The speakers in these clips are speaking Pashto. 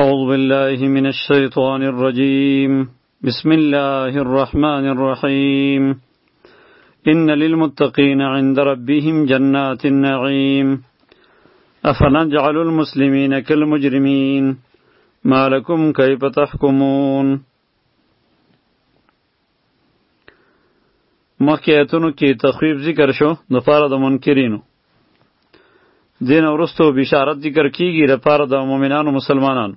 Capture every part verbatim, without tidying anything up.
أعوذ بالله من الشيطان الرجيم بسم الله الرحمن الرحيم إن للمتقين عند ربهم جنات النعيم أفنجعل المسلمين كالمجرمين ما لكم كيف تحكمون. مخکې آیتونو کې تخویف ذکر شو د پاره د منکرینو، دین ورستو بشارت ذکر کیږي د پاره د مؤمنانو مسلمانانو.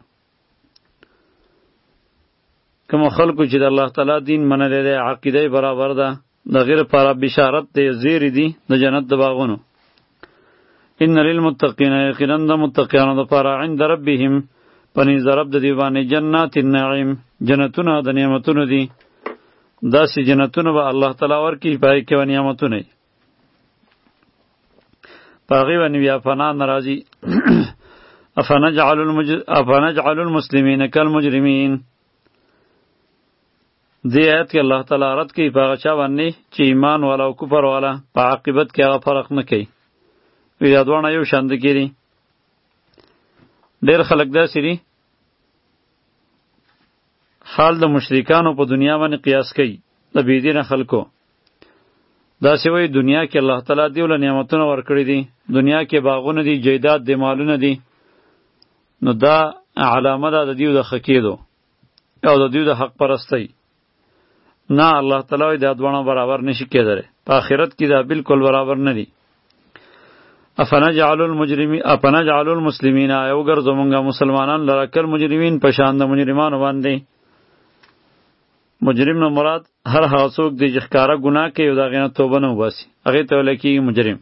کوم خلکو چې د الله تعالی دین منلی دی، عقیده برابر ده، د غیر لپاره بشارت دی، زیری دی د جنت د باغونو. ان للمتقین، یقینا د متقیانو دپاره عند ربهم، پنیز د رب د دی باندې جنات النعیم، جنتونه د نعمتونو دي. داسې جنتونه به الله تعالی ورکړي په هغې کې به نعمتونه وي، په هغې باندې بیا فنا نه راځي. افنجعل المسلمین کالمجرمین. دې آیت کې الله تعالی رد کوي په هغه چا باندې چې ایمان والا او کفر والا په عاقبت کې هغه فرق نه کوي، وی دا دواړه یو شان دي کېږي. ډېر خلک داسې دي حال د مشرکانو په دنیا باندې قیاس کوي د بېدینه خلکو. داسې وایي دنیا کې الله تعالی دیوله نعمتونه ورکړي دي، دنیا کې باغونه دي، جیدات دي، مالونه دي، نو دا علامه ده د دیو د ښه کېدو او د دیو د حق پرستۍ. نه، الله تعالی وایي دا دواړه برابر نشي کېدلی، په آخرت کې دا بالکل برابر نه دي. افنجعل المجرمین افنجعل المسلمین، آیا وګرځو مونږه مسلمانان لره کالمجرمین، په شان د مجرمانو باندې. مجرم نه مراد هر هغه څوک دی چې ښکاره ګناه کوي او د هغې نه توبه نه وباسي، هغې ته ویلی کېږي مجرم.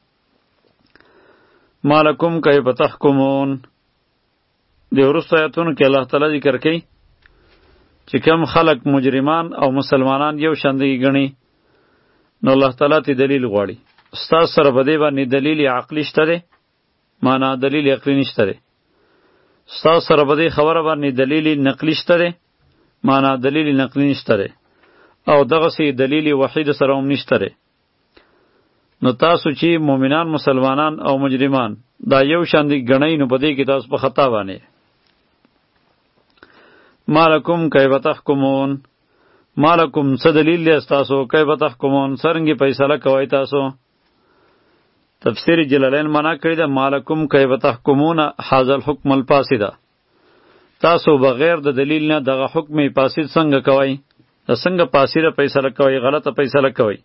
ما لکم کیف تحکمون. د وروستو آیتونو کې الله تعالی ذکر کوي چې کم خلق مجرمان او مسلمانان یو شاندګي ګڼي، نو الله تعالی ته دلیل غواړي. ستاسو سره په دې باندې دلیل عقلي شته دی؟ معنا دلیل عقلي نشته دی. ستاسو سره په دې خبره باندې دلیل نقلي شته دی؟ معنا دلیل نقلی نشته دی. او دغسې دلیل وحید سره هم نشته دی. نو تاسو چې مؤمنان، مسلمانان او مجرمان دا یو شان دي ګڼئ، نو په دې کې تاسو په خطا باندې. ما لکم کیف تحکمون. ما لکم څه دلیل دی ستاسو؟ کیف تحکمون، څرنګې فیصله کوئ تاسو؟ تفسیر جلالین معنا کړې ده ما لکم کیف تحکمون هذا الحکم الفاسد. تاسو بغیر د دلیل نه دغه حکم فاسد څنګه کوئ؟ د څنګه فاسده فیصله کوئ، غلطه فیصله کوئ؟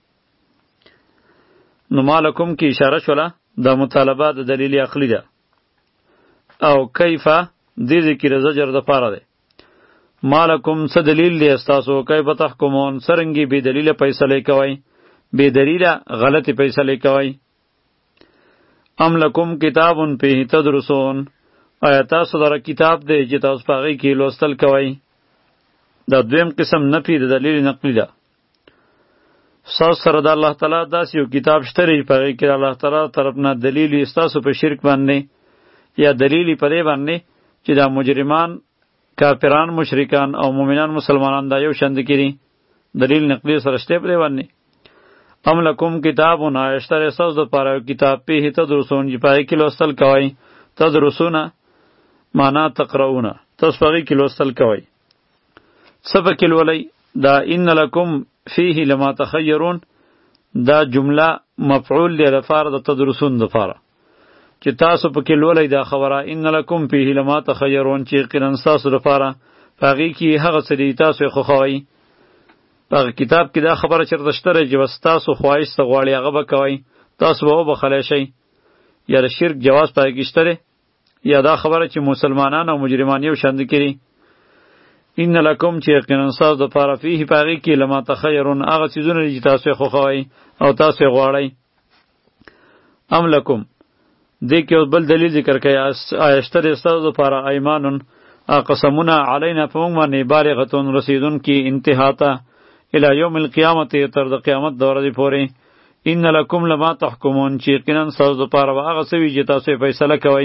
نو مالکم کې اشاره شوله د مطالبه د دلیل عقلی ده. او کیفه دې ذکر زجر د پاره ده. مالکم څه دلیل دی ستاسو؟ کیف تحکمون، څرنګې بې دلیله فیصله کوئ، بې دلیله غلطې فیصله کوئ. ام لکم کتاب فیه تدرسون، آیا تاسو دره کتاب دی چې تاسو په هغې کې لوستل کوئ؟ دا دویم قسم نفي د دلیل نقلی ده. ستاسو سره د الله تعالی داسې یو کتاب شته دی په هغې کې د الله تعالی طرف نه دلیل یې ستاسو په شرک باندې، یا دلیل یې په دې باندې چې دا مجرمان، کافران، مشرکان او مؤمنان مسلمانان دا یو شان دي. دلیل نقلی سره شته په دې باندې. ام لکم کتابون، آیا شته دی ستاسو دپاره یو کتاب فیه تدرسون چې په هغې کې لوستل کوئ. تدرسونه معنا تقرؤونه، تاسو په هغې کې لوستل کوئ. څه پکې لولئ؟ دا ان لکم فیه لما تخیرون، دا جمله مفعول دی لپاره د تدرسون دپاره، چې تاسو پکې لولئ دا خبره ان لکم فیه لما تخیرون، چې یقینا ستاسو دپاره په هغې کې هغه څه دی تاسو یې خوښوئ. په هغه کتاب کې دا خبره چېرته شته دی چې بس تاسو خواهش څه غواړئ هغه به کوئ، تاسو به وبخلی شئ. یا د شرک جواز په هغې کې شته دی، یا دا خبره چې مسلمانان او مجرمان یو شان دي کړي. ان لکم چې یقینا ستاسو دپاره فیه په هغې کې لما تخیرون، هغه څیزونه دي چې تاسو یې خوښوئ او تاسو یې غواړئ. ام لکم دې کې اوس بل دلیل ذکر کوي. آیا شته دی ستاسو دپاره ایمانون، قسمونه علینا په موږ باندې بالغتون، رسیدونکي انتها ته، الی یوم القیامت، تر د قیامت د ورځې پورې. ان لکم لما تحکمون، چې یقینا ستاسو دپاره به هغه څه وي چې تاسو یې فیصله کوئ.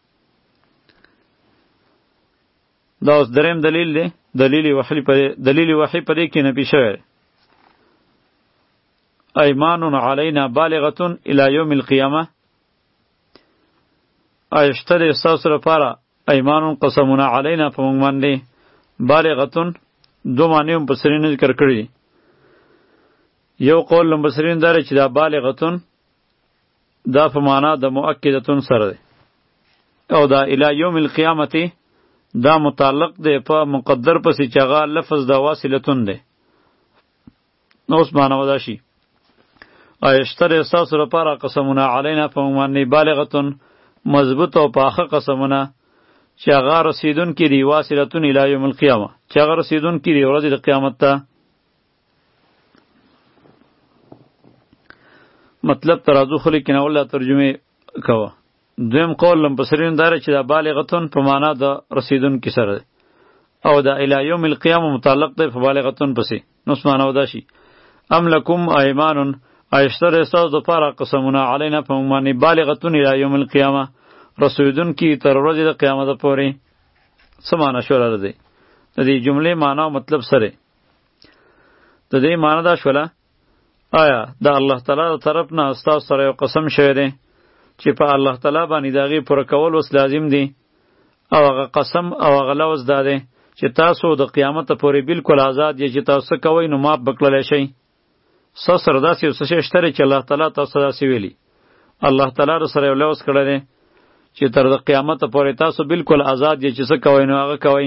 دا اوس دریم دلیل دی، دلیل وحی پدې دلیل وحی پدې کې نفي شوی. ایمان علینا بالغتون الی یوم القیامه، آیا شته دی ستاسو لپاره ایمان قسمنا علینا په موږ باندې بالغتون دو معنی هم مفسرین ذکر کړي. یو قول مفسرین دا چې دا بالغتون دا په معنا د مؤکدتون سره دی او دا الی یوم القیامت دا متعلق دی په مقدر پسې چې هغه لفظ د واصلتون دی. نو اوس معنا ودا شي ایشتر ستاسو لپاره قسمونه علینا په موږ باندې بالغتون مضبوط او پاخه قسمونه چې هغه رسیدونکي دي واصلتون الی یوم القیامه چې هغه رسیدونکي دي ورځې د قیامت ته. مطلب ترازو خلی کنه الله ترجمه کوه. دویم قول لمپسرین داره چې دا بالغتون په معنا د رسیدونکي سره دی او دا الی یوم القیامه متعلق دی په بالغتون پسې. نو معنا ودا شي ام لکم ایمانون ایشتر استاذ د پاره قسمونه علینا په موږ باندې بالغتون الی یوم القیامه رسیدونکي تر ورځې د قیامت پورې. څه معنا شوله دی د دې جملې معنا او مطلب سره د دې معنا دا شوله آیا د الله تعالی طرف نه استاد سره یو قسم شوی دی چې په الله تعالی باندې دغه پر کول وس لازم دی او هغه قسم او هغه لوز داده چې تاسو د قیامت پورې بالکل آزاد یې چې تاسو کوی نو ماپ بکړل شي. س سره داسې څه شی شته چې الله تعالی تاسو داسې ویلي الله تعالی سره یو لوز کړی دی چې تر د قیامت پورې تاسو بالکل آزاد یې چې څه کوی نو هغه کوی.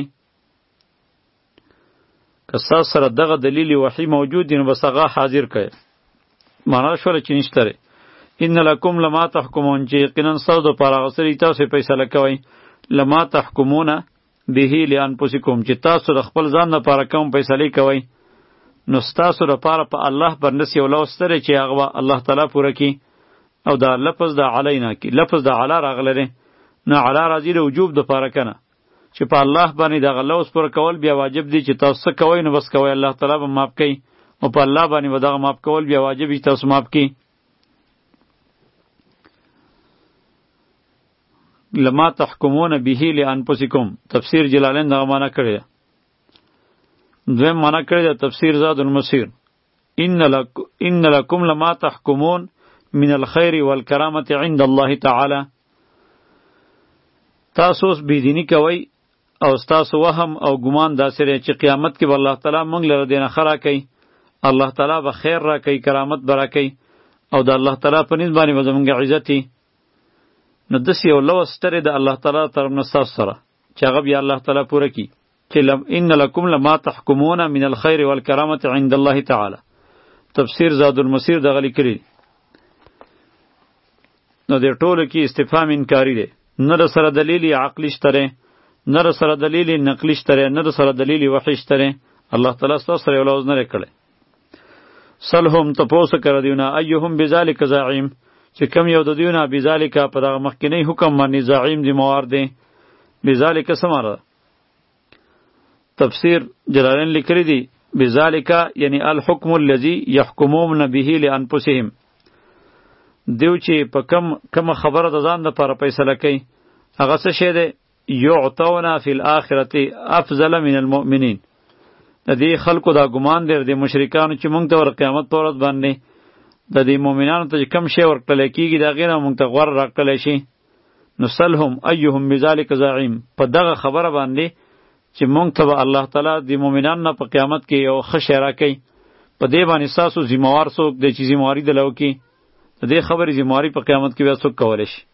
که تاسو سره دغه دلیل وحی موجود دی نو بس هغه حاضر کړئ. معنا شوله چې نشته ان لکم لما تحکمون چې یقینا ستاسو دپاره هغه څه دي تاسو فیصله کوئ لما تحکمون به لانفسکم چې تاسو د خپل ځان لپاره کوم فیصلې کوئ نو ستاسو لپاره په الله برنس یو لوز دی چې هغه الله تعالی پوره کړي. او دا لفظ د علینا کې لفظ د علی راغلی دی نه علی راځي د وجوب دپاره که نه چې په الله باندې دغه لوز پوره کول بیا واجب دی چې تاسو څه کوئ نو بس کوئ الله تعالی به معاف کوي او په الله باندې به دغه معاف کول بیا واجب وي تاسو معاف کړي. لما تحکمون به لانفسکم تفسیر جلالین دغه معنا کړی ده. دویم معنا کړی ده تفسیر زاد المسیر ان لک ان لکم لما تحکمون من الخیر والکرامت عند الله تعالی. تاسو اوس بېدیني کوئ او ستاسو وهم او ګمان داسې دی چې قیامت کې به الله تعالی موږ لره دینه ښه راکوي الله تعالی به خیر راکوي کرامت به راکوي او د الله تعالی په نسبت باندې به زموږ عزت وي. نو داسې یو لوز ستر د الله تعالی طرف نه ستاسو سره چې هغه بیا الله تعالی پوره کړي چې ان لکم لما تحکمون من الخیر والکرامت عند الله تعالی. تفسیر زاد المسیر دغه لیکلي. نو د ټولو کې استفهام انکاری دی نه در سره دلیل عقلی شته نه در سره دلیل نقلی شته نه در سره دلیل وحی شته. الله تعالی ستاسو سره یو لوز نه کړی. سلهم تپوسه کړه دیونه ایهم بذالک زعیم چې کم یو د دیونه بذالک په دغه مخکینی حکم باندې زعیم دی موار دی. بذالک سماره تفسیر جلالین لیکلی دی بذالک یعنی الحکم الذی یحکمون به لانفسهم دیو چې په کم کم خبره د ځان لپاره فیصله کوي هغه څه شی دی یعطون فی الاخرة افضل من المؤمنین. د دې خلکو دا ګمان دی د مشرکانو چې مونږ ته ور قیامت په ورځ باندې د دې مؤمنانو ته کم شی ورکړل کېږي د هغې نه مونږ ته غوره راکړلی شي. نو سلهم ایهم بذلک زعیم په دغه خبره باندې چې مونږ ته به الله تعالی د مؤمنانو نه په قیامت کې یو ښه شی راکوي په دې باندې ستاسو ذمهوار څوک دی چې ذمهواري دله وکړي د دې خبرې ذمهواري په قیامت کې بیا څوک کولی شي.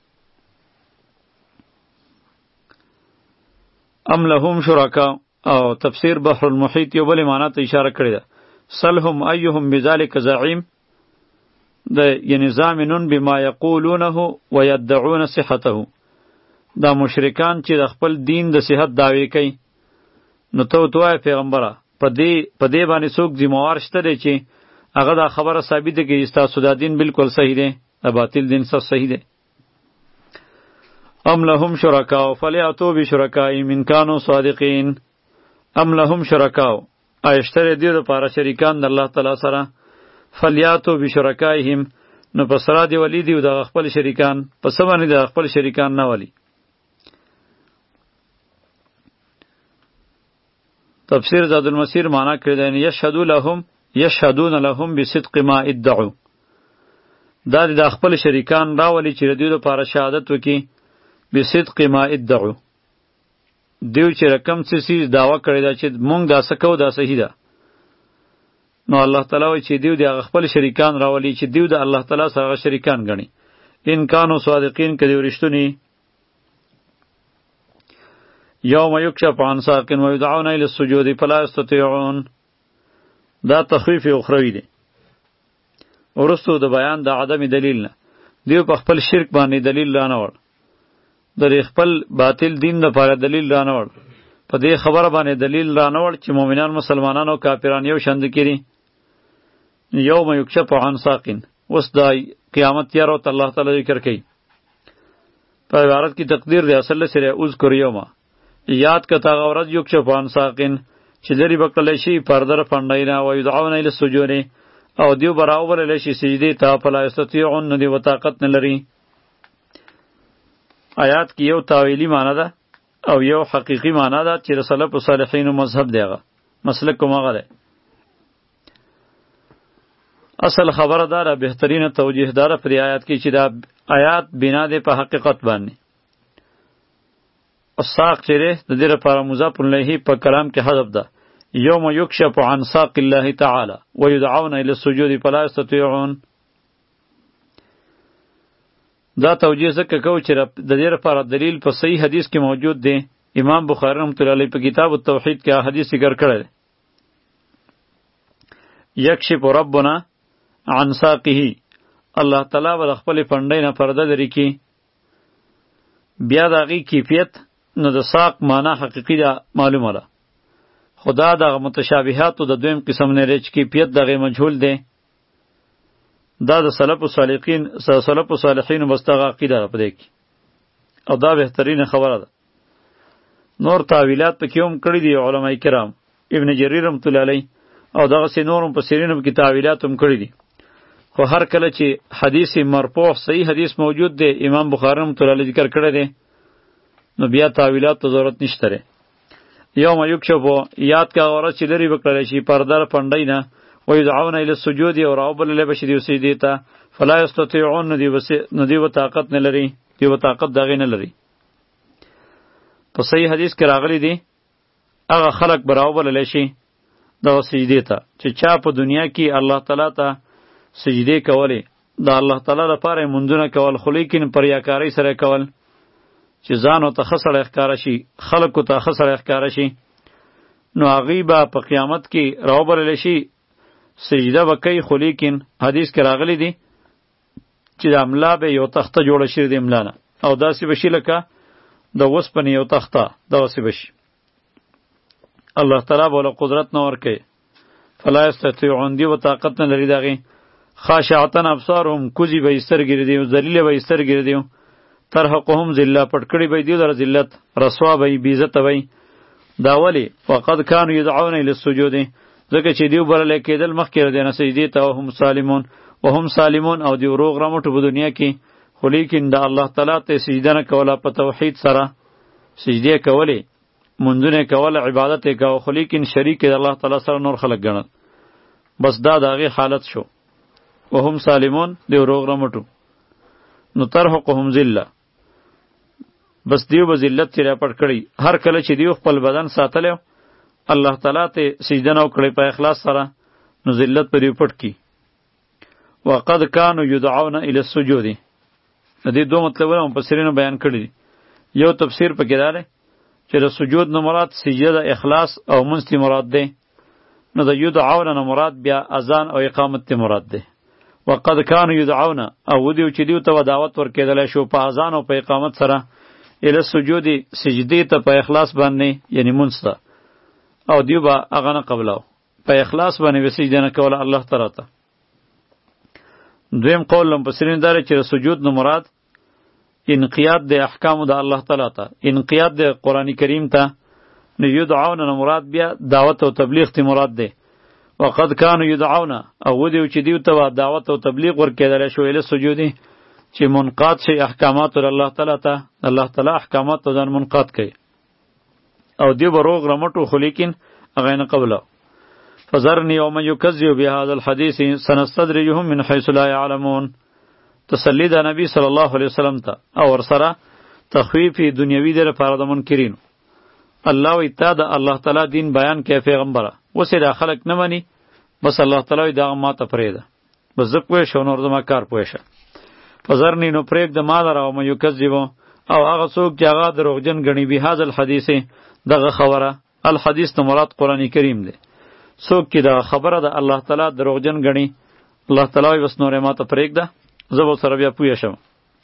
ام لهم شرکا او تفسیر بحر المحیط یو بلې معنی ته اشاره کړې ده. سلهم ایهم بذلک زعیم د یعنی ضامنون بما یقولونه ویدعون صحته. دا مشرکان چې د خپل دین د صحت دعوی کوي نو ته ورته وایه پیغمبره په دې په دې باندې څوک ذمهوار شته دی چې هغه دا خبره ثابته کړي ستاسو دا دین بالکل صحیح دی د باطل دین سره صحیح دی. ام لهم شرکاء فلیاتوا بشرکائهم ان کانوا صادقین. ام لهم شرکاء ایشتر دې لپاره شریکان د الله تعالی سره فلیاتوا بشرکائهم نو پس را دی ولی دی د خپل شریکان پس باندې د خپل شریکان نه ولی. تفسیر زاد المسیر معنا کړی دی یشهدوا لهم یشهدون لهم بصدق ما ادعوا. دا د خپل شریکان راولی چې د دوی لپاره شهادت وکړي بصدق ما ادعوا دیو چې رقم څه سي دعوه کړی دا چې مونږ دا څه کوو دا صحیح ده، نو الله تعالی وایي چې دیو د هغه خپل شریکان راولي چې دیو د الله تعالی سره هغه شریکان ګڼي. ان کانوا صادقین که دیو رښتونی. یوم یکشف عن ساق ویدعون الی السجود فلا یستطیعون، دا تخویف اخروی دی. ورستو د بیان د عدم دلیل نه دیو په خپل شرک باندې دلیل رانه وړ، د خپل باطل دین لپاره دلیل رانه وړ، په دې خبره باندې دلیل رانه وړ چې مؤمنان مسلمانان او کافران یو شند کړي. یوم یکشف عن ساق، اوس د قیامت یارو ته الله تعالی ذکر کوي. په عبارت کې تقدیر دی اصل سره اذکر یوما، یاد کته غورت یکشف عن ساق چې لري بکړل شي پردر پنداینا و یدعون الی السجود، او دیو براول لشي سجدی ته فلا یستطيعون، دی و طاقت نه لري. آیات کې یو تاویلی معنی ده او یو حقیقی معنی ده چې رسول الله صالحین مذهب دیغه مسلک کومه غره. اصل خبره داره بهترینه توجیه داره پر آیات کې چې دا آیات بنا ده په حقیقت باندې. الساق چیرې د دې لپاره مضاف الیه په کلام کې حذف ده. یوم یکشف عن ساق الله تعالی ویدعون الی السجود فلا یستطیعون. دا توجیه ځکه کو چې د دې لپاره دلیل په صحیح حدیث کې موجود دی. امام بخاری رحمۃ اللہ علیہ په کتاب التوحید کې حدیث ذکر کړی دی. یکشف ربنا عن ساقه، الله تعالی ول خپل پندې نه پرده لري کی. بیا دغه کیفیت نو د ساق معنی حقیقی دا معلومه ده. خدا دغه متشابهات د دویم قسم نه رچ کیفیت دغه مجهول دی. دا د سلف صالحین سلف صالحین مستغا عقیده ده پدې کې، او دا بهترینه خبره ده. نور تعویلات په کوم کړی دي علماء کرام، ابن جریر رحمۃ اللہ علیہ او دغه سینورم په سیرینو کې تعویلات هم کړی دي. خو هر کله چې حدیث مرفوع صحیح حدیث موجود دی امام بخاری رحمۃ اللہ علیہ ذکر کړی دی، نو بیا تعویلات ته ضرورت نشته ره. یوم یکشف، یاد کا اورات چې لري وکړل شي پردار پندای نه، ویدعون الی السجود، او راوبل له بشری سجدی ته فلا یستطيعون، ندی وس ندی و طاقت نه لري، دی و طاقت دغه نه لري. په صحیح حدیث کې راغلی دی هغه خلق براوبل له شي د سجدی ته چې چا په دنیا کې الله تعالی ته سجدی کوله، د الله تعالی لپاره مونږونه کول، خو لیکن پریاکاری سره کول چې ځان او ته خسر اخکار شي، خلق ته خسر اخکار شي، نو هغه به په قیامت کې راوبل له شي سجده وکي. خو لیکن حدیث کې راغلی دی چې د املا به یو تخته جوړه شي د املا نه، او داسې بشي لکه د وسپنې یو تخته، داسې بشي. الله تعالی بوله قدرت نه ورکوي، فلا یستطیعون، دی و طاقت نه لري دغې. خاشعتن ابصارهم، کوزي به یې سترګې دي، ذلیله به یې سترګې دي، ترهقهم ذله، پټ کړي به دیو لره ذلت، رسوا به یې بېعزته به یې. دا ولې؟ فقد کانوا یدعون الی السجود، ځکه چې دیو بللی کېدل مخکې د نه سجدې ته، وهم سالمون وهم سالمون، او دیو روغ رمټو په دنیا کې. خو لیکن د الله تعالی ته سجده نه کوله، په توحید سره سجدې کولې، منځونه کوله، عبادت یې کوه، خو لیکن شریک د الله تعالی سره نور خلق ګڼل. بس دا د هغې حالت شو، وهم سالمون، دیو روغ رمټو. نو ترهقهم ذله، بس دیو به ذلت چې را پټ کړي. هر کله چې دیو خپل بدن ساتلی الله تعالی ته سجده نه وکړي په اخلاص سره، نو ذلت په دیو پټ کی. وقد کانوا یدعون الی السجود، د دې دوه مطلبونه مفسرینو بیان کړي دي. یو تفسیر پکې دا دی چې د سجود نه مراد سجده د اخلاص او منځ مراد دی، نو د یدعون نه مراد بیا اذان او اقامت ته مراد دی. وقد کانوا یدعون، او دیو چې دیو ته دعوت ورکېدلی شو په اذان او په اقامت سره، الی السجود، سجدې ته په اخلاص باندې، یعنی منځ ته، او دیو به هغه نه قبلو، په اخلاص باندې به سجده نه کوله الله تعالی ته. دویم قول مفسرین دا چې سجود نه مراد انقیاد د احکامو د الله تعالی ته، انقیاد د قرآن کریم ته. نو یدعون نه مراد بیا دعوت او تبلیغ ته مراد دی. وقد کانوا یدعون، او دیو چې دیو ته دعوت او تبلیغ ورکېدلی شو الی السجود، چې منقاد شي احکامات الله تعالی ته، الله تعالی احکامات ته ځان منقاد کوي، او دیو به روغ رمټو، خو لیکن هغه نه قبله. فذرنی یوم یکذب بهذا الحدیث سنستدرجهم من حیث لا یعلمون، تسلی د نبی صلی الله علیه وسلم ته، او ورسره تخویف دنیوي دی لپاره د منکرینو. الله وی تا د الله تعالی دین بیان کې پیغمبره وسې دا خلق نه مني بس الله تعالی وی دا ما ته پرېده بس زه پوه شو نور زما کار پوه شه فزرنی نو پرېږده ما لره او مې یکذبو او هغه څوک چې هغه دروغجن ګڼي بهذا الحدیث دغه خبره الحدیث نه مراد قرآن کریم دی څوک چې دغه خبره د الله تعالی دروغجن ګڼي الله تعالی وی بس نور ما ته پرېږده زه به سره بیا پوه شم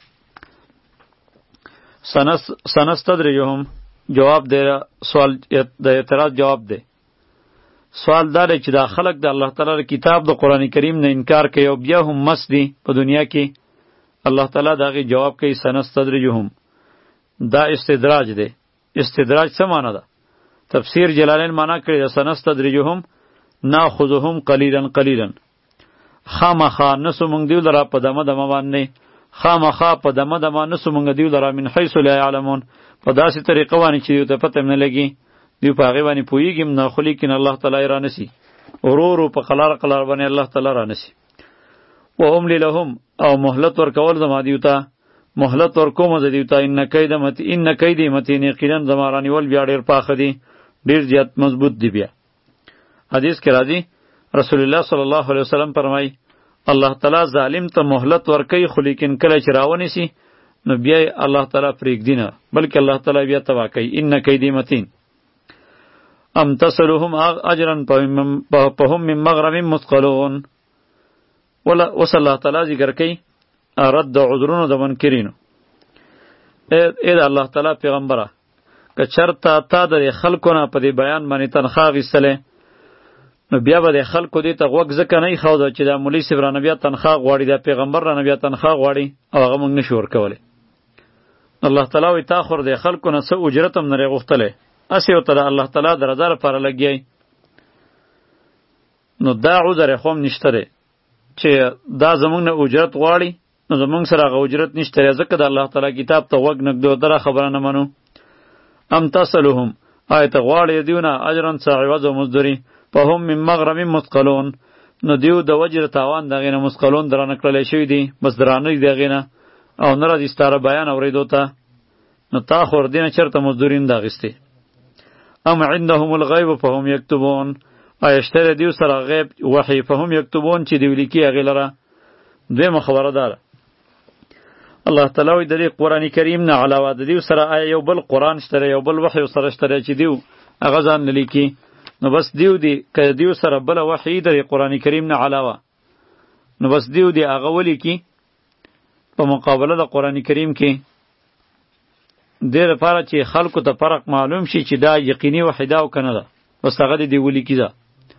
سنس سنستدرجهم جواب دی سوال د اعتراض جواب دی سوال دا دی چې دا خلق د الله تعالی کتاب د قرآن کریم نه انکار کوي او بیا هم مست دي په دنیا کې الله تعالی دا غي جواب کوي سنستدرجهم دا استدراج دی استدراج څه معنی ده تفسیر جلالین معنا کړی ده سنستدرجهم ناخذهم قلیلا قلیلا خامخا نسو مونږ دیو لرا په دمه دمه باندې خامخا په دمه دمه نسو مونږ دیو لرا من حيث لا يعلمون په داسې طریقه باندې چې دیو ته پته نه لګي دیو په هغه باندې پوهیږم نه خو لیکن الله تعالی را نسی ورورو په قلار قلار باندې الله تعالی را نسی و هم لهم او مهلت ورکول زما دیو ته مهلت ورکوم زه دیو ته ان کید مت ان کید متین یقینا زمارانی ول بیا ډیر پاخه دی ډیر زیات مضبوط دی بیا حدیث کې راځي رسول الله صلی الله علیه وسلم فرمای الله تعالی ظالم ته مهلت ورکوي خو لیکن کله چې راونی سي نو بیا الله تعالی پرېږدي نه بلکې الله تعالی بیا تبا کوي ان کیدی متین ام تصلهم اجرا فهم من مغرم مثقلون ولا وصل الله تعالی ذکر کوي رد عذرونو د منکرینو اې د الله تعالی پیغمبره که چرته تا د خلکو نه په دې بیان باندې تنخواه غیستلې نو بیا به د خلکو دې ته غوږ ځکه نه ایښوده چې دا مولوي صاحب رانه بیا تنخواه غواړي دا پیغمبر رانه بیا تنخواه غواړي او هغه موږ نشو ورکولی الله تعالی وایي تا خو د خلکو نه څه اجرت هم نرې غوښتلی هسې ورته د الله تعالی د رضا لپاره لګیئ نو دا عذر خو هم نشته دی چې دا زموږ نه اجرت غواړي نو زموږ سره هغه اجرت نشته دی ځکه د الله تعالی کتاب ته غوږ نږدو دره خبره نه منو ام تصلهم آیا ته غواړې دیونه اجرا څه عوض او مزدوري فهم من مغرم مثقلون نو دیو د وجر تاوان دغه نه مثقلون درانه کړلی شوي دي بس درانه دي دغې نه او نه راځي ستاره بیان اورېدو ته نو تا خو وردې نه چېرته مزدوري نه ده اخیستې ام عندهم الغیب فهم یکتبون آیا شته د دیو سره غیب وحی فهم یکتبون چې دیو لیکي هغې لره دویمه خبره داره الله تعالی وایي د دې قرآن کریم نه علاوه د دیو سره آیا یو بل قرآن شته یو بل وحی سره شته چې دیو هغه ځان نه لیکي نو بس دیو دی که دیو سره بل وحی د قرآن کریم نه علاوه نو بس دیو دی هغه ولیکي په مقابله د قرآن کریم کې دې لپاره چې خلکو ته فرق معلوم شي چې دا یقیني وحی ده او که نه ده بس هغه دی ولیکي ده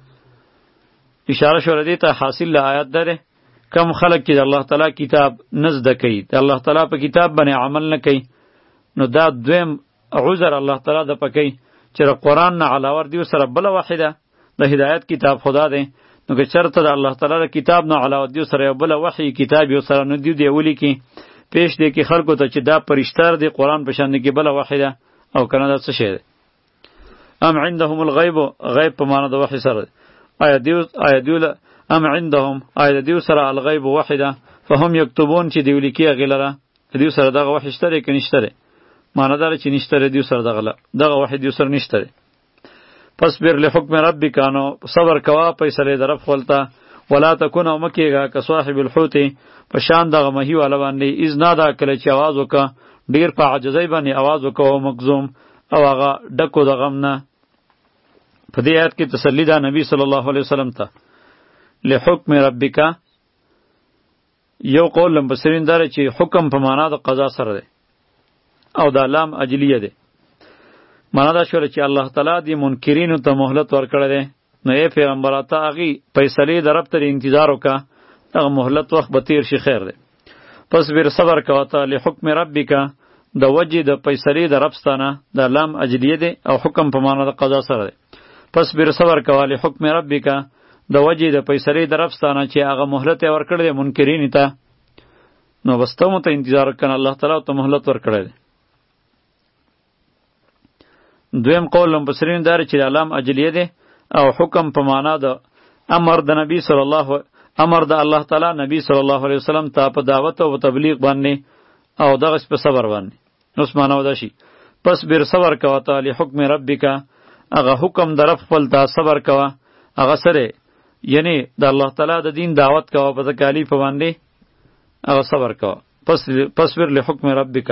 اشاره شوه دې ته حاصل له آیات ده کم خلک چې د الله تعالی کتاب نه زده کوي د الله تعالی په کتاب باندې عمل نه کوي نو دا دویم عذر الله تعالی د پکې چې قرآن نه علاوه دیو سره بل واحده د هدایت کتاب خدا دی نو که چرته د الله تعالی د کتاب نه علاوه دیو سره بل وحی کتاب یو سره نو دیو دی ولی کی پیش دی کی خلکو ته چې دا پرشتار دی قرآن په شان کې بل واحده او کنه دا څه شی دی ام عندهم الغیب غیب په معنا د وحی سره آیا دیو آیا دیو ام عندهم آیا دیو سره الغیب واحده فهم یكتبون چې دیو لیکي غلره دیو سره دغه وحی شته کې نشته معنی دار چې نشته دیو سره دغه دغه وحی دیو سره نشته پس بیر له حکم ربک انو صبر کوا فیصله در رب خپلتا ولا تکون مکیگا که صاحب الحوت په شان دغه مهی والا باندې اذ نادا کله چې आवाज وکا ډیر په عجزای باندې आवाज وکاو مکزوم او هغه ډکو د غم نه په دې آیت کې تسلی ده نبی صلی الله علیه وسلم ته له حکم ربک یو قول لمبسرین داره چې حکم په معنا د قضا سره ده او دا لام اجلیه ده معنا دا شوله چې الله تعالی دی منکرینو ته مهلت ورکړی دی نو ای پیغمبر ته هغې فیصلې د رب ته انتظار وکړه دغه مهلت وخت به تیر شي خیر دی پس بیر صبر کوه ته لحکم ربک د وجې د فیصلې د رب ستانه دا لام اجلیه دی او حکم په معنا د قضا سره دی پس بیر صبر کوه لحکم ربک د وجې د فیصلې د رب ستانه چې هغه مهلت یې ورکړی دی منکرینو ته نو بس ته مو ته انتظار وکړه الله تعالی ته مهلت ورکړی دی دویم قول لمبسرین داره چې د علام اجلیه ده او حکم په معنا د امر د نبی صلی الله امر د الله تعالی نبی صلی الله علیه وسلم ته په دعوت او تبلیغ باندې او دغه په صبر باندې نو معنا ودا شي پس بیر صبر کوه ته لحکم ربک هغه حکم در رب خپل ته صبر کوه هغه سره یعنی د الله تعالی د دین دعوت کوه په تکالیف باندې هغه صبر کوه پس پس بیر لحکم ربک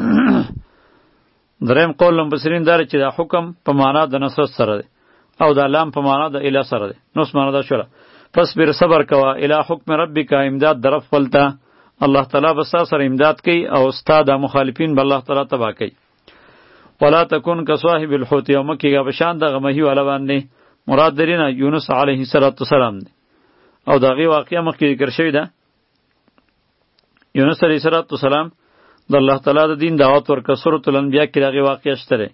دریم قول مفسرین دار چې دا حکم په معنا د نصرت سره دی او دا لام په معنا د اله سره دی نو معنا دا شوله پس بیر صبر کوه اله حکم ربک امداد در رب خپل ته الله تعالی به ستا سره امداد کوي او ستا د مخالفین به الله تعالی تباه کوي ولا تکن کصاحب الحوت یوم کېږه په شان دغه مهي والا باندې مراد درینه یونس علیه السلام دی او د هغې واقعه مخکې ذکر شوې ده یونس علیه السلام د الله تعالی د دین دعوت ورکړه سورة الانبیاء کې د هغې واقعه شته دی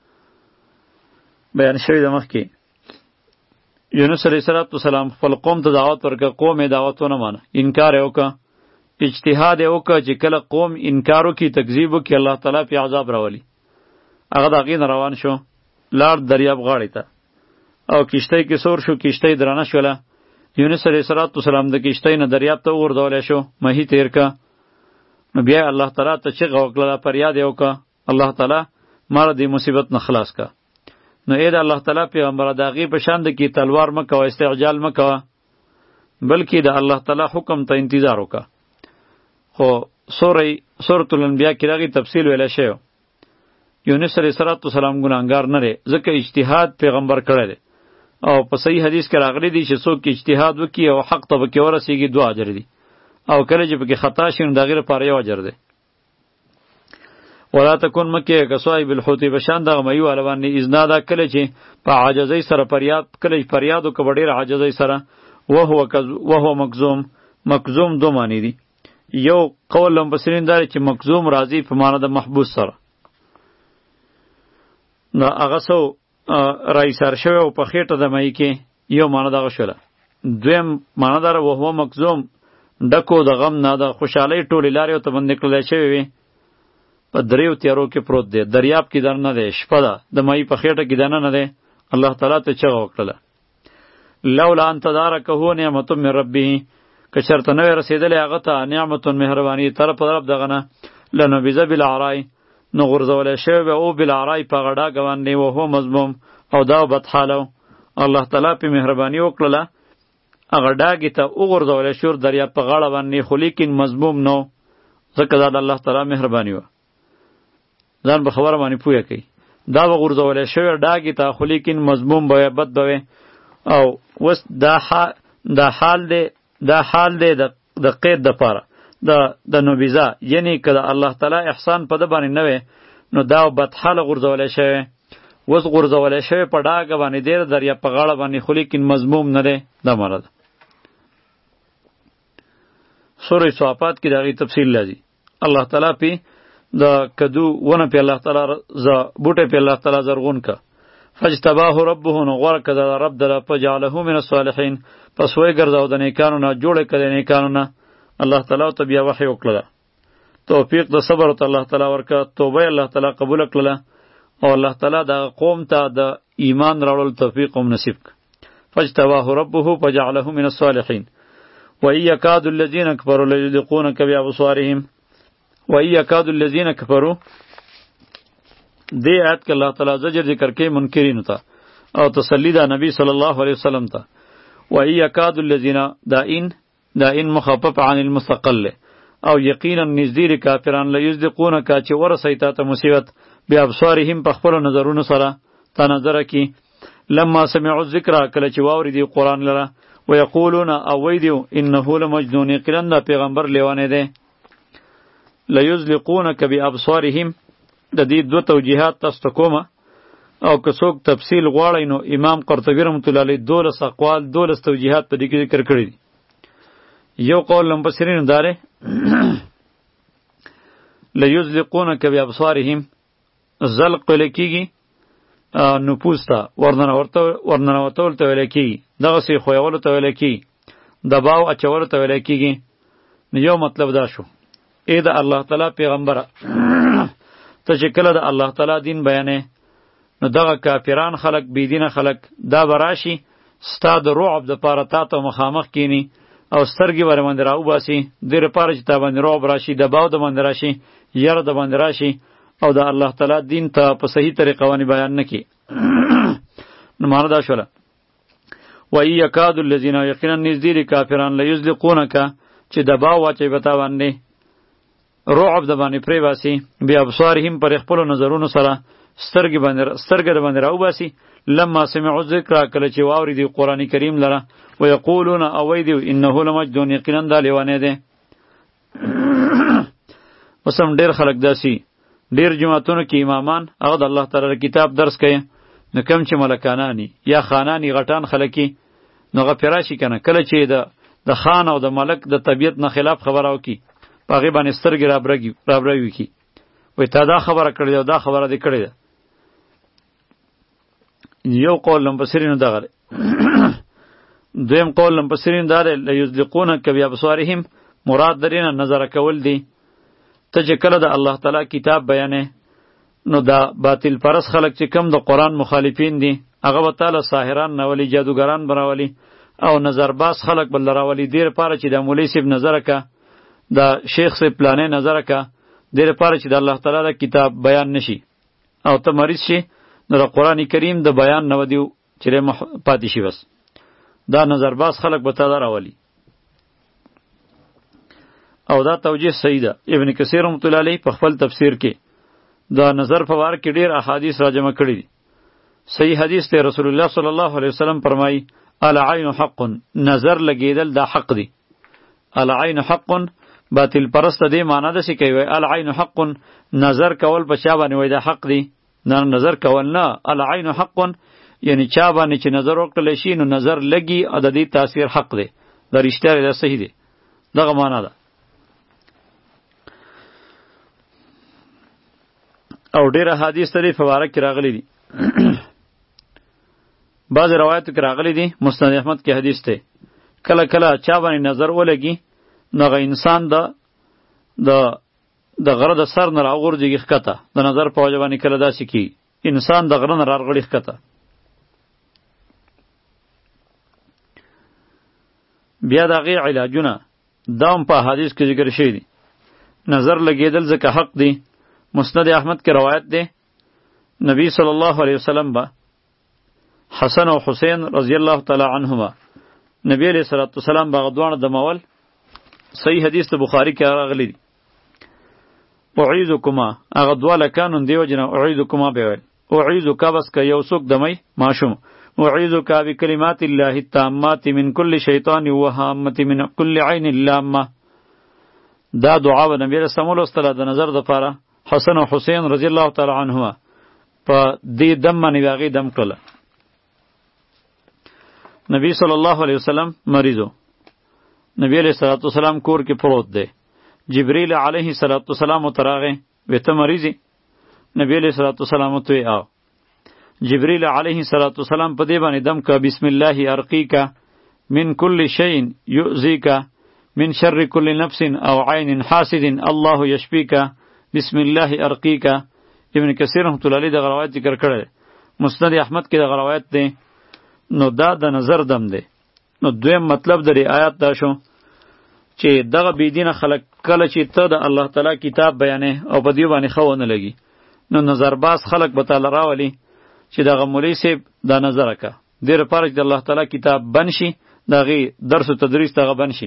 بیان شوې ده مخکې یونس علیه السلام خپل قوم ته دعوت ورکړه قوم یې دعوت ونه مانه انکار یې وکړه اجتهاد یې وکړه چې کله قوم انکار وکړي تکذیب وکړي الله تعالی پې عذاب راولي هغه د هغې نه روان شو لاړ دریاب غاړې ته او کشتۍ کې سور شو کشتۍ درانه شوله یونس علیه السلام د کشتۍ نه دریاب ته وغورځولی شو مهي تیر که نو بیا الله تعالی ته چغه وکړله فریاد یې وکړه الله تعالی ما را دې مصیبت نه خلاص که نو ای د الله تعالی پیغمبره د هغې په شان د کې تلوار مه کوه استعجال مه کوه بلکې د الله تعالی حکم ته انتظار وکړه خو سورة الانبیاء کې د هغې تفصیل ویلی شوی یونس علیه السلام ګناهګار نه دی ځکه اجتهاد پیغمبر کړی دی او په صحیح حدیث کې راغلی دی چې څوک اجتهاد وکړي او حق ته پکې ورسېږي دوه اجر دي او کله چې پکې خطا شي نو د هغې لپاره یو اجر دی ولا تکن مکې کصاحب الحوت په شان دغه مهي والا باندې اذ نادا کله چې په عاجزۍ سره فریاد کله چې فریاد وکړه په ډېره عاجزۍ سره وهو وهو مکظوم مکظوم دو معنی دي یو قول مفسرین دا چې مکظوم راځي په معنی د محبوس سره نو هغه سو رایسار شوی او په خېټه د مهي کې یو معنی دغه شوله دویم معنی داره وهو مکظوم ډکو د غم نه د خوشحالۍ ټولې لارې ورته بندې کړلی شوې وي په دریو تیارو کې پروت دی دریاب کې در نه دی شپه ده د مهي په خېټه کې دنه نه دی الله تعالی ته چغه وکړله لولا ان تدارکه نعمت من ربه که چېرته نه وی رسېدلی هغه ته نعمت مهرباني طرف په طرف دغه نه لنبذ بالعراء نو غورځولی شوی به او بالعراء په هغه ډاګه باندې وهو مذموم او دا بدحاله الله تعالی پې مهرباني وکړله هغه ډاګې ته وغورځولی شو دریاب په غاړه باندې خو لیکن مذموم نو ځکه دا د الله تعالی مهرباني وه ځان به خبره باندې پوهه کوي دا به غورځولی شوی ډاګې ته خو لیکن مذموم به وی بد به وی او اوس دا دا حال دی دا حال دی د قید دپاره د د نبیزه یعنی که د الله تعالی احسان په ده باندې نه وی نو دا بدحاله غورځولی شوی اوس غورځولی شوی په ډاګه باندې دی د دریاب په غاړه باندې خو لیکن مذموم نه دی دا معنی ده سورې صافات کې د هغې تفصیل لازي الله تعالی پې د کدو ونه پې الله تعالی بوټی پې الله تعالی زرغون که فاجتباه ربه نو غوره که د رب دله فجعله من الصالحین پس وی ګرځاو د نیکانو نه جوړ یې که د نیکانو نه الله تعالی ته بیا وحی وکړله توفیق د صبر ته الله تعالی ورکړه توبه یې الله تعالی قبوله کړله او الله تعالی دغه قوم ته د ایمان راوړل توفیق هم نصیب کړه فاجتباه ربه فجعله من الصالحین وإن يكاد الذين كفروا ليزلقونك بأبصارهم وإن يكاد الذين كفروا دې آیت کې الله تعالی زجر ذکر کوي منکرینو ته او تسلی ده نبی صلی الله علیه وسلم ته وإن يكاد الذين دا ان دا ان مخفف عن المستقل او یقینا نزدې کافران ليزلقونك چې ورسې ته مصیبت بأبصارهم په خپل نظرونو سره تا نظر کی لما سمعوا الذکر کله چې واوري دی قرآن لره ويقولون او ویدیو انه لمجنون یقینا دا پیغمبر لیوانه دی ليزلقونك بأبصارهم د دې دو توجیهات تاسو کومه او که څوک تفصیل غواړي نو امام قرطبی رحمت الله علیه دولس اقوال دولس توجیهات په دې کې ذکر کړي دي یو قول مفسرین داره ليزلقونك بأبصارهم زلق لکیږي نفوس ته ورننوتول ته ویل کېږي دغسې خویولو ته ویل کېږي دباو اچولو ته ویل کېږي نو یو مطلب دا شو ای د الله تعالی پیغمبره ته چې کله د الله تعالی دین بیانې نو دغه کافران خلق بېدینه خلق دا به راشي ستا د رعب دپاره تا ته مخامخ کینی او سترګې به باندې راوباسي دې لپاره چې تا باندې رعب راشي دباو د باندې راشي یره د باندې راشي او د الله تعالی دین ته په صحیح طریقه باندې بیان نکي. نو معنا دا شوله و ای یکاد الذین یقینا نذیر کافران لیزلقونک چې دبا واچي بتا باندې رعب د باندې پری واسی بیا ابصارهم پر خپل نظرونو سره سترګې باندې سترګې باندې راو باسی لما سمعوا ذکر کله چې واوري دی قران کریم لره و یقولون اویدو انه لمجدون یقینا د لیوانه ده. وسم ډیر خلک داسي ډیر جماعتونو کې امامان هغه د الله تعالی کتاب درس کوي نو کم چې ملکانانی یا خانانی غټان خلکی نو غفراشي کنه کله چې د د خان او د ملک د طبیعت نه خلاف خبره وکي پاغه باندې سترګې رابرګي رابروي کی وای تا دا خبره کړې او دا خبره دې کړې ده. یو قول لمبسرین دغه دویم قول لمبسرین دار لیذلقون کبی ابصارهم مراد درینه نظر کول دی. ته چې کله د الله تعالی کتاب بیانې نو دا باطل پرس خلک چې کم د قرآن مخالفین دي هغه به تعالی ساحران نولی جادوګران براولی او نظر باز خلق بل راولی دیر پاره چې د مولوی صاحب نظر کا د شیخ صاحب پلانې نظر کا دیر پاره چې د الله تعالی د کتاب بیان نشي او ته مریض شي نو د قرآن کریم د بیان نو دیو چې مح... پاتې شي بس دا نظر باز خلق به تعالی راولی او دا توجیه صحیح ده. ابن کثیر رحمۃ اللہ علیہ په خپل تفسیر کې دا نظر په وار کې ډیر احادیث راجمع کړي دي. صحیح حدیث ته رسول الله صلی الله علیه وسلم فرمایي العین حق نظر لګیدل دا حق دی. العین حق باطل پرست دی معنی ده چې کوي العین حق نظر کول په چا باندې وای دا حق دی نه نظر کول نه العین حق یعنی چا باندې چې نظر وکړل شي نو نظر لګي او د دې تاثیر حق دی دا رښتیا دی صحیح دی دغه معنی ده. او ډیر حدیث ته فواره کې راغلي دي. بعض روایتو کې راغلي دي مسند احمد کې حدیث ته کله کله چا باندې نظر ولګي نو غ انسان د د د غره د سر نه راغورځي ښکته د نظر په وجه باندې کله داسې کی انسان د غره نه راغړي ښکته. بیا دغه علاجونه دام په حدیث کې ذکر شوی دي. نظر لګیدل ځکه حق دی. مسند احمد کی روایت ده نبی صلی الله علیه وسلم با حسن او حسین رضی الله تعالی عنهما نبی علیہ الصلوۃ والسلام با غدوان دمول صحیح حدیث ته بخاری کې راغلی دی. اعیذکما هغه دواله کانون دیو جن اعیذکما به ویل اعیذک بس ک یو څوک دمای ماشوم اعیذک بکلمات الله التامات من کل شیطان و هامه من کل عین لامه. دا دعا و نبی رسول الله صلی الله علیه نظر د پاره حسن و حسین رضی الله تعالی عنهما په دې دم باندې واغې دم کړل. نبی صلی الله علیه وسلم مریضو نبی علیہ الصلوۃ والسلام کور کې پروت دی. جبرئیل علیه الصلوۃ والسلام تراغه وته مریضی نبی علیہ الصلوۃ والسلام ته آو جبرئیل علیه الصلوۃ والسلام په دې باندې دم کا بسم الله ارقیک من کل شیء یؤذیک من شر کل نفس او عین حاسد الله یشفیک بسم الله ارقیک. ابن کثیر رحمۃ اللہ علیہ دغه روایت ذکر کړی. مسند احمد کې دغه روایت دی. نو دا د نظر دم دی. نو دویم مطلب د آیات دا شو چې دغه بيدینه خلق کله چې ته د الله تعالی کتاب بیانې او په دی باندې خو نه لګي نو نظر باز خلق به تعالی راولي چې دغه مولوی صاحب دا نظر وکړه دیر پاره چې د الله تعالی کتاب بنشي دغه درس او تدریس دغه بنشي.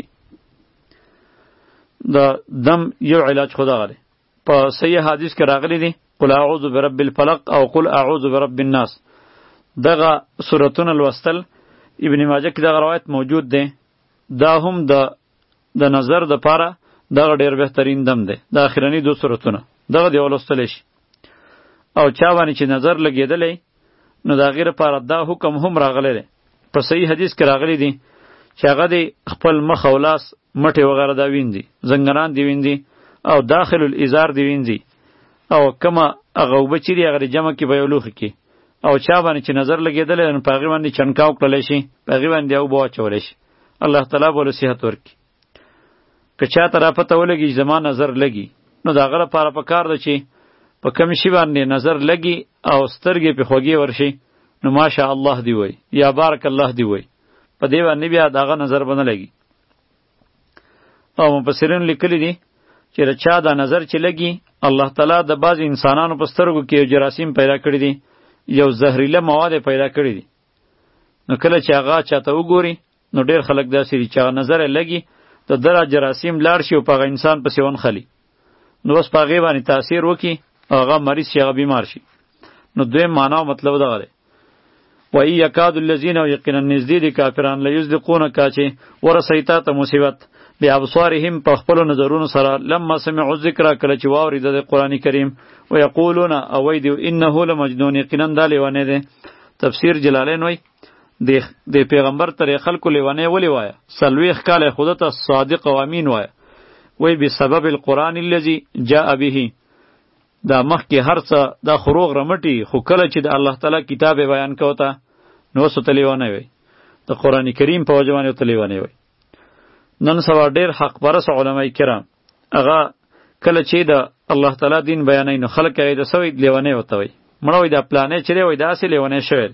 دا دم یو علاج خدا غره په صحیح حدیث کې راغلی دی قل اعوذ برب الفلق او قل اعوذ برب الناس. دغه سورتون الوستل ابن ماجه کې دغه روایت موجود دی. دا هم د د نظر د پاره دغه ډیر بهترین دم دی. د اخرنی دو سورتونه دغه دی ولستل شي او چا باندې چې نظر لګیدلې نو دا غیر پاره دا حکم هم راغلی دی. په صحیح حدیث کې راغلی دی چې هغه دی خپل مخ او لاس مټې وغیره دا ویندي زنګران دی ویندي او داخل الازار دی ویندي او کما هغه وبچری هغه جمع کې به یو لوخ کې او چا باندې چې نظر لګیدل نو پاغي باندې چنکاو کړل شي پاغي باندې او بو چول شي. الله تعالی بوله صحت ورکي. که چا طرفه ته ولګي زما نظر لګي نو دا غره پاره پکار ده چې په کم شي باندې نظر لګي او سترګې په خوږی ورشي نو ماشاء الله دی وای یا بارک الله دی وای په دی باندې بیا داغه نظر بنه لګي. او مفسرین لیکلی دي چې چا دا نظر چې لګي الله تعالی د بعض انسانانو په سترګو کې یو جراثیم پیدا کړی دی، یو زهریله مواد پیدا کړی دی. نو کله چې هغه چاته وګوري نو ډیر خلک داسې دي چې هغه نظر یې لګي د دره جراثیم لاړ شي او په هغه انسان پسې ونخلي، نو بس په هغې باندې تاثیر وکړي او هغه مریض شي، هغه بیمار شي. نو دویم معنا او مطلب دغه دی. و ای یکاد الذین او یقینا نږدې دي کافران لیزدقونک چې ورسوي تا ته مصیبت بابصارهم په خپلو نظرونو سره لما سمعوا الذکر کله چې واورېده د قرآن کریم ویقولون او وایي دي انه لمجنون یقینا دا لیونی دی. تفسیر جلالین وایي د پیغمبر تر خلکو لیونی ولې وایه؟ څلوېښت کاله خو ده ته صادق او امین وایه. وایي بسبب القرآن الذي جاء به، دا مخکې هر څه دا خروغ رمټي، خو کله چې د الله تعالی کتاب بیان کوته نو اوس ورته لیونی وایي، د قرآن کریم په وجه باندې ورته لیونی وایي. نن سبا ډېر حق پرست علمای کرام هغه کله چې د الله تعالی دین بیانوي نو خلک یې د سوی لیونی ورته وایي، مړه وایي دا پلانې چې دی وایي داسې لیونی شوی.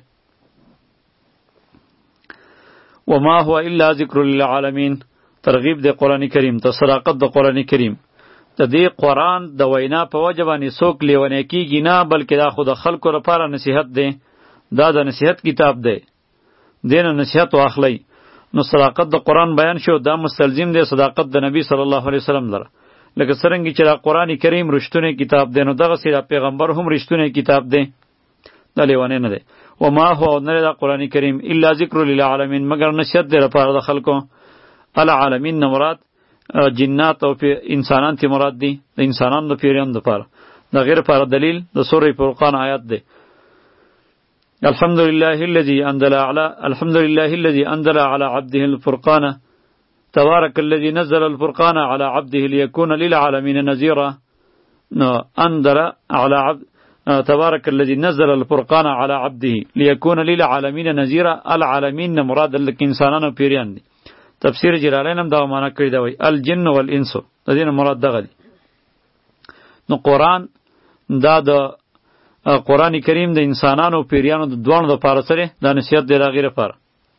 وما هو الا ذکر للعالمین، ترغیب د قرآن کریم ته، صداقت د قرآن کریم. د دې قرآن د وینا په وجه باندې څوک لیونی کیږي نه، بلکې دا خو د خلکو لپاره نصیحت دی، دا د نصیحت کتاب دی، دینه نصیحت واخلی. نو صداقت د قرآن بیان شو، دا مستلزم دی صداقت د نبی صلی الله علیه وسلم لره. لکه څرنګه چې دا قرآن کریم رښتونی کتاب دی، نو دغسې دا پیغمبر هم رښتونی کتاب دی، دا لیونی نه دی. وما هو نه دا قرآن کریم الا ذکر للعالمین، مگر نصیحت دی لپاره د خلکو. العالمین نه مراد جنات او انسانان تی مراد دی، د انسانانو د پیریانو لپاره. دا غیر لپاره دلیل د سوره فرقان آیات دی. الحمد لله الذي انزل على الحمد لله الذي انزل على عبده الفرقان تبارك الذي نزل الفرقان على عبده ليكون للعالمين نذيرا. انزل على عبد تبارك الذي نزل الفرقان على عبده ليكون للعالمين نذيرا. العالمین مراد الانسانانو پیریان دی. تفسیر جلالین هم دا معنا کړی دا وای الجن والانس، د دې مراد دغه دی. نو قرآن دا د قرآن کریم د انسانانو او پیریانو د دوانو د پاره سره دا نصیحت دی راغی لپاره.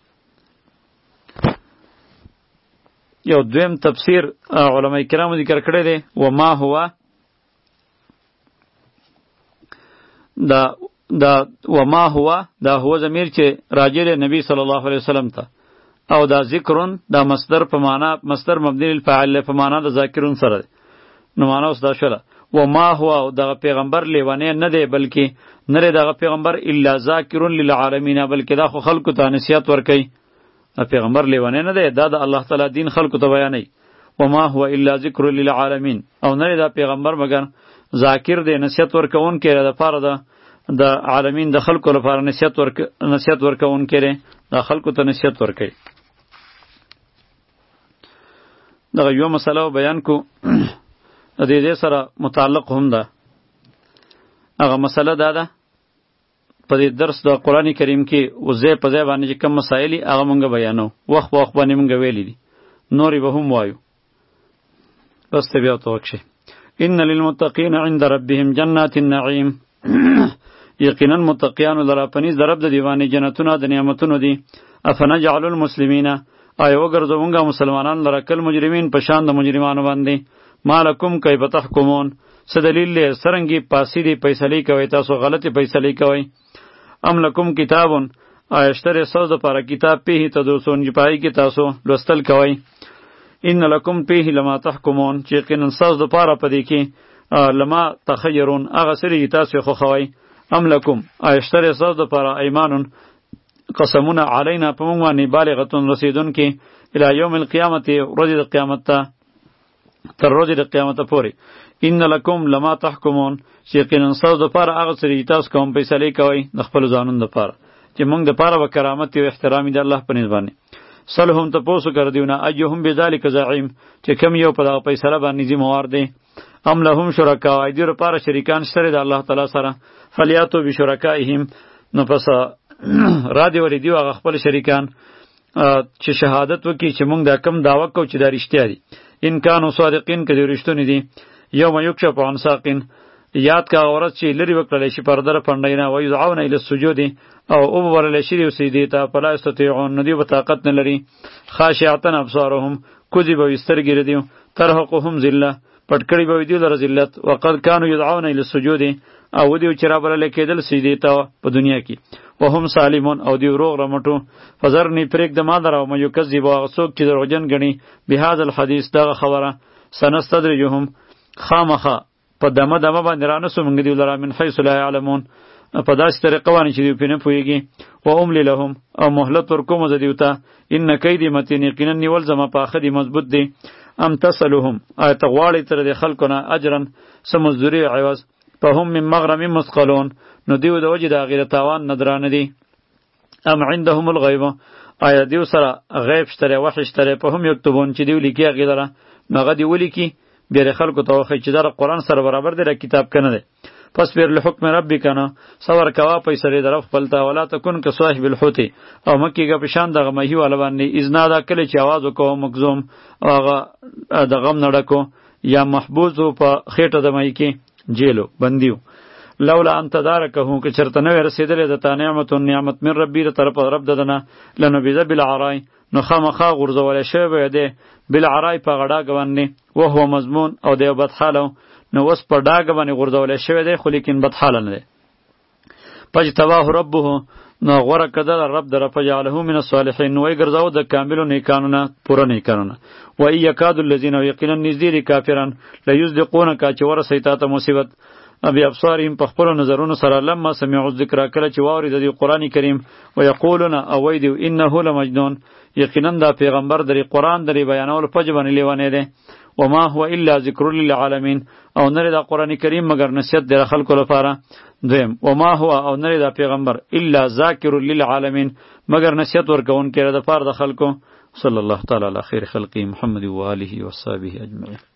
یو دویم تفسیر علماء کرامو ذکر کړی دی وما هو دا دا وما هو دا هو ضمیر چې راجع دی نبی صلی الله علیه وسلم ته، او دا ذکرون دا مصدر په معنا مصدر مبنی للفاعل په معنا د ذاکرون سره دی. نو معنا اوس دا شوله وما هو دغه پیغمبر لیوانه نه دی، بلکې نه دی دغه پیغمبر الا ذاکرون للعالمین، بلکې دا خو خلکو ته نصیحت ورکوي. پیغمبر لیوانه نه دی، دا د الله تعالی دین خلکو ته بیانوي. وما هو الا ذکر للعالمین، او نه دی دا پیغمبر مگر ذاکر دی، نصیحت ورکوونکی دی د پاره د د عالمین د خلکو لپاره نصیحت ورک نصیحت ورکوونکی دی، د خلکو ته نصیحت ورکوي. دغه یو مسله بیان کو د دې دې سره متعلق هم ده. هغه مسله دا ده په دې درس د قرآن کریم کې وزې په ځای باندې چې کوم مسایل هغه مونږ بیانو، وخت په وخت باندې مونږ ویلي دي، نورې به هم وایو. بس ته بیا توکشه ان للمتقین عند ربهم جنات النعیم. یقینا متقیانو لره پنیز د رب د دیوانې جنتونه د نعمتونو دي. افنجعل المسلمین، آیا وګرځوونګه مسلمانان لره کل مجرمین په شان د مجرمانو باندې. مالکم کیف تحکمون، څه دلیل دی سرنګي پاسی دی فیصلې کوي تاسو غلطی فیصلې کوي. ام لکم کتابون، آیا شتره سوز د پاره کتاب پیه تدرسون پای کې تاسو لوستل کوي. ان لکم پیه لما تحکمون، چې یقینا سوز د پاره پدې کې لما تخیرون هغه سری تاسو خو خوي. ام لکم آیا شتره سوز د پاره ایمانون قسمونه علینا په موږ باندې بالغتون رسیدون کې الی یوم القیامت، ورځ د قیامت ته تر ورځې د قیامت پورې. ان لکم لما تحکمون، چې یقینا ستاسو دپاره هغه څه دي تاسو کوم فیصلې کوئ د خپلو ځانونو دپاره، چې موږ دپاره به کرامت او احترام د الله په نسبت باندې. سلهم تپوسو کردیونه ایهم بذلک زعیم، چې کم یو په دغه فیصله باندې ذمهوار دی. ام لهم شرکا، د دې لپاره شریکان شته د الله تعالی سره. فلیاتو بشرکائهم، نو پس را دی ولې دی هغه خپل شریکان چې شهادت وکړي چې موږ دا کم دعوه کوو چې دا رښتیا دي. ان کانوا صادقین، که دوی رښتونی دي. یوم یکشف عن ساقین، یاد کا ورځ چې لرې وکړلی شي پرده له پنډۍ نه. ویدعون الی السجود، او وبللی شي دوی سجدې ته. فلا یستطیعون، نو دوی به طاقت نه لري. خاشعة ابصارهم، کوزې به وي سترګې د دوی. ترهقهم ذله، پټ کړي به دی لره ذلت وقد كانوا يدعون الى السجود او دیو چې را بلل کېدل سجدې ته په دنیا کې وهم سالمون او دیو روغ رمټو فزرنی پرېږ د ما درو مې یکذب هغه څوک چې دروغجن ګڼي بهذا الحدیث دغه خبره سنستدرجهم خامخه په دمه دمه باندې رانسو موږ دیو لره من حيث لا يعلمون په داسې طریقه باندې چې دوی پرې نه پوهېږي و املي لهم او مهلت ورکوم زه دیو ته ان کیدي متین یقینا نیول زما پاخه دی مضبوط دی ام تسلهم آیا ته غواړې تر دې خلکو نه اجرا څه مزدوري عوض فهم من مغرم مثقلون نو دیو د وجې د هغې د تاوان نه درانه دي ام عندهم الغیب آیا دیو سره غیب شته وحی شته فهم یکتبون چې دیو لیکي هغې لره نو هغه دی ولیکي بیا د خلکو ته وښیي چې دا قرآن سره برابر دی د کتاب که نه دی پس بیر لحکم ربک نه صبر کوا پیسری در خپل ته ولا تکون که صاحب الحوت او مکیګه پشان دغه مهی والا باندې اذنا دا کله چې आवाज وکاو مکزوم هغه د غم نړکو یا محبوس په خېټه د مې کې جیلو بندیو لولا ان تدارکه که چرته نه رسیدلې د تا نعمت و نعمت من ربی د طرف رب ددنه لنبذ بالعراء نو خامخا غرزول شوی به دی بالعراء په غډا غوانې او هو مضمون او دی بد حالو نو وس په ډاګه باندې غردول شوی دی خو لیکن بد حال نه دی پج تباه ربه نو غره کده رب در فجعله من الصالحین نو ای ګرځاو د کاملو نیکانونه پوره نیکانونه و ای یکاد الذین یقینا نذیر کافرن لا یصدقون کا چې ورسیتا ته مصیبت ابي ابصارهم په خپل نظرونو سره لما سمعوا الذکر کله چې واوري د قرآن کریم و یقولون اوید انه لمجنون یقینا دا پیغمبر د قرآن د بیانولو په جبن لیوانه دی وما هو الا ذکر للعالمین او نری دا قرآن کریم مگر نصیحت در خلکو لپاره دویم وما هو او نری دا پیغمبر الا ذاکر للعالمین مگر نصیحت ورکون کړه د پاره د خلکو صلی الله تعالی علی خیر خلقی محمد و آله و صحبه اجمعین